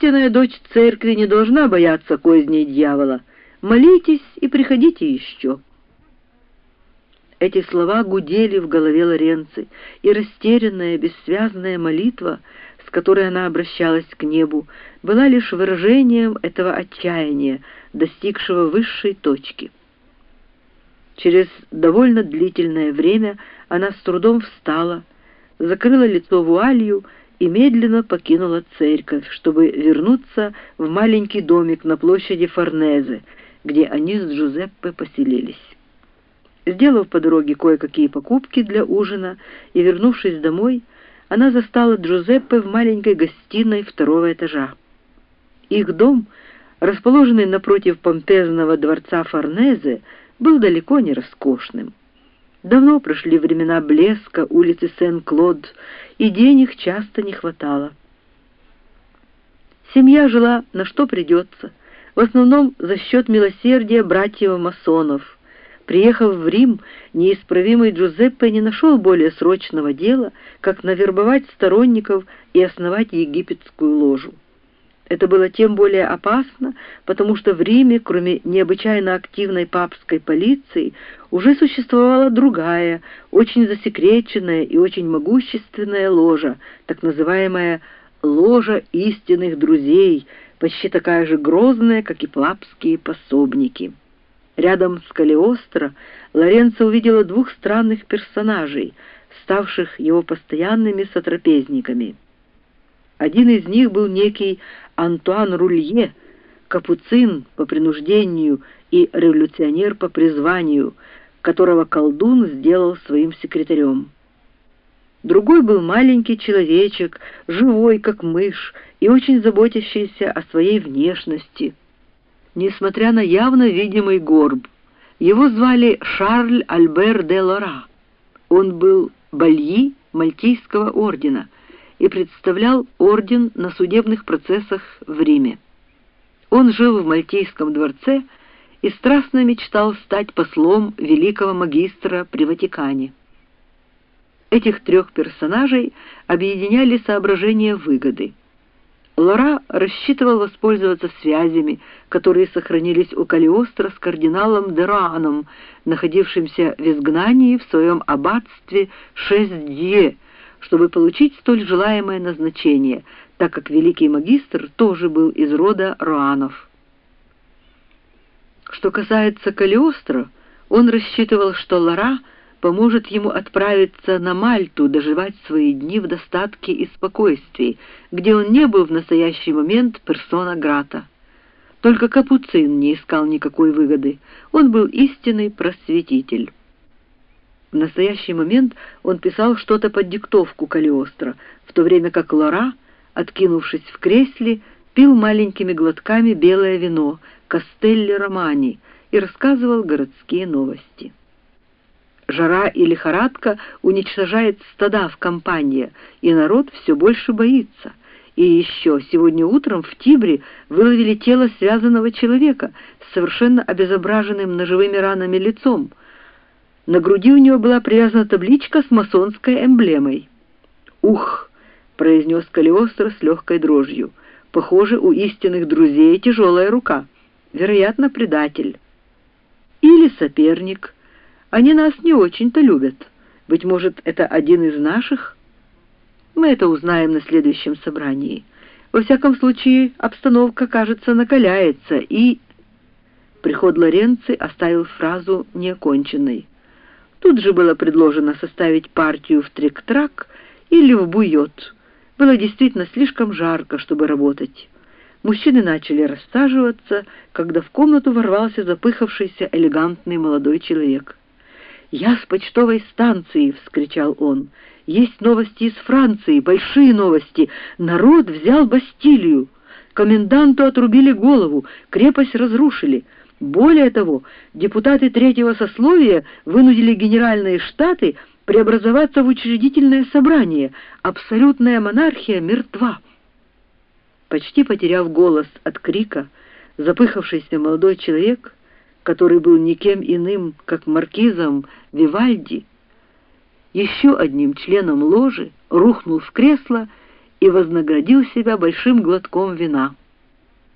истинная дочь церкви не должна бояться козней дьявола. Молитесь и приходите еще». Эти слова гудели в голове Лоренци, и растерянная, бессвязная молитва, с которой она обращалась к небу, была лишь выражением этого отчаяния, достигшего высшей точки. Через довольно длительное время она с трудом встала, закрыла лицо вуалью и медленно покинула церковь, чтобы вернуться в маленький домик на площади Форнезе, где они с Джузеппе поселились. Сделав по дороге кое-какие покупки для ужина и вернувшись домой, она застала Джузеппе в маленькой гостиной второго этажа. Их дом, расположенный напротив помпезного дворца Форнезе, был далеко не роскошным. Давно прошли времена блеска улицы Сен-Клод, и денег часто не хватало. Семья жила на что придется, в основном за счет милосердия братьев-масонов. Приехав в Рим, неисправимый Джузеппе не нашел более срочного дела, как навербовать сторонников и основать египетскую ложу. Это было тем более опасно, потому что в Риме, кроме необычайно активной папской полиции, уже существовала другая, очень засекреченная и очень могущественная ложа, так называемая «ложа истинных друзей», почти такая же грозная, как и папские пособники. Рядом с Калиостро Лоренцо увидела двух странных персонажей, ставших его постоянными сотрапезниками. Один из них был некий Антуан Рулье, капуцин по принуждению и революционер по призванию, которого колдун сделал своим секретарем. Другой был маленький человечек, живой, как мышь, и очень заботящийся о своей внешности. Несмотря на явно видимый горб, его звали Шарль Альбер де Лора. Он был бальи Мальтийского ордена и представлял орден на судебных процессах в Риме. Он жил в Мальтийском дворце и страстно мечтал стать послом великого магистра при Ватикане. Этих трех персонажей объединяли соображения выгоды. Лора рассчитывал воспользоваться связями, которые сохранились у Калиостро с кардиналом де Роаном, находившимся в изгнании в своем аббатстве Шесть-Дье, чтобы получить столь желаемое назначение, так как великий магистр тоже был из рода Роанов. Что касается Калиостро, он рассчитывал, что Лора поможет ему отправиться на Мальту, доживать свои дни в достатке и спокойствии, где он не был в настоящий момент персона грата. Только капуцин не искал никакой выгоды, он был истинный просветитель. В настоящий момент он писал что-то под диктовку Калиостро, в то время как Лора, откинувшись в кресле, пил маленькими глотками белое вино Кастелли Романи и рассказывал городские новости. Жара и лихорадка уничтожает стада в Кампании, и народ все больше боится. И еще сегодня утром в Тибре выловили тело связанного человека с совершенно обезображенным ножевыми ранами лицом. На груди у него была привязана табличка с масонской эмблемой. «Ух!» — произнес Калиостро с легкой дрожью. «Похоже, у истинных друзей тяжелая рука. Вероятно, предатель. Или соперник. Они нас не очень-то любят. Быть может, это один из наших? Мы это узнаем на следующем собрании. Во всяком случае, обстановка, кажется, накаляется, и...» Приход Лоренци оставил фразу неоконченной. Тут же было предложено составить партию в трик-трак или в буйот. Было действительно слишком жарко, чтобы работать. Мужчины начали рассаживаться, когда в комнату ворвался запыхавшийся элегантный молодой человек. «Я с почтовой станции!» — вскричал он. «Есть новости из Франции, большие новости. Народ взял Бастилию. Коменданту отрубили голову, крепость разрушили. Более того, депутаты третьего сословия вынудили Генеральные Штаты преобразоваться в учредительное собрание. Абсолютная монархия мертва». Почти потеряв голос от крика, запыхавшийся молодой человек, который был никем иным, как маркизом Вивальди, еще одним членом ложи, рухнул в кресло и вознаградил себя большим глотком вина.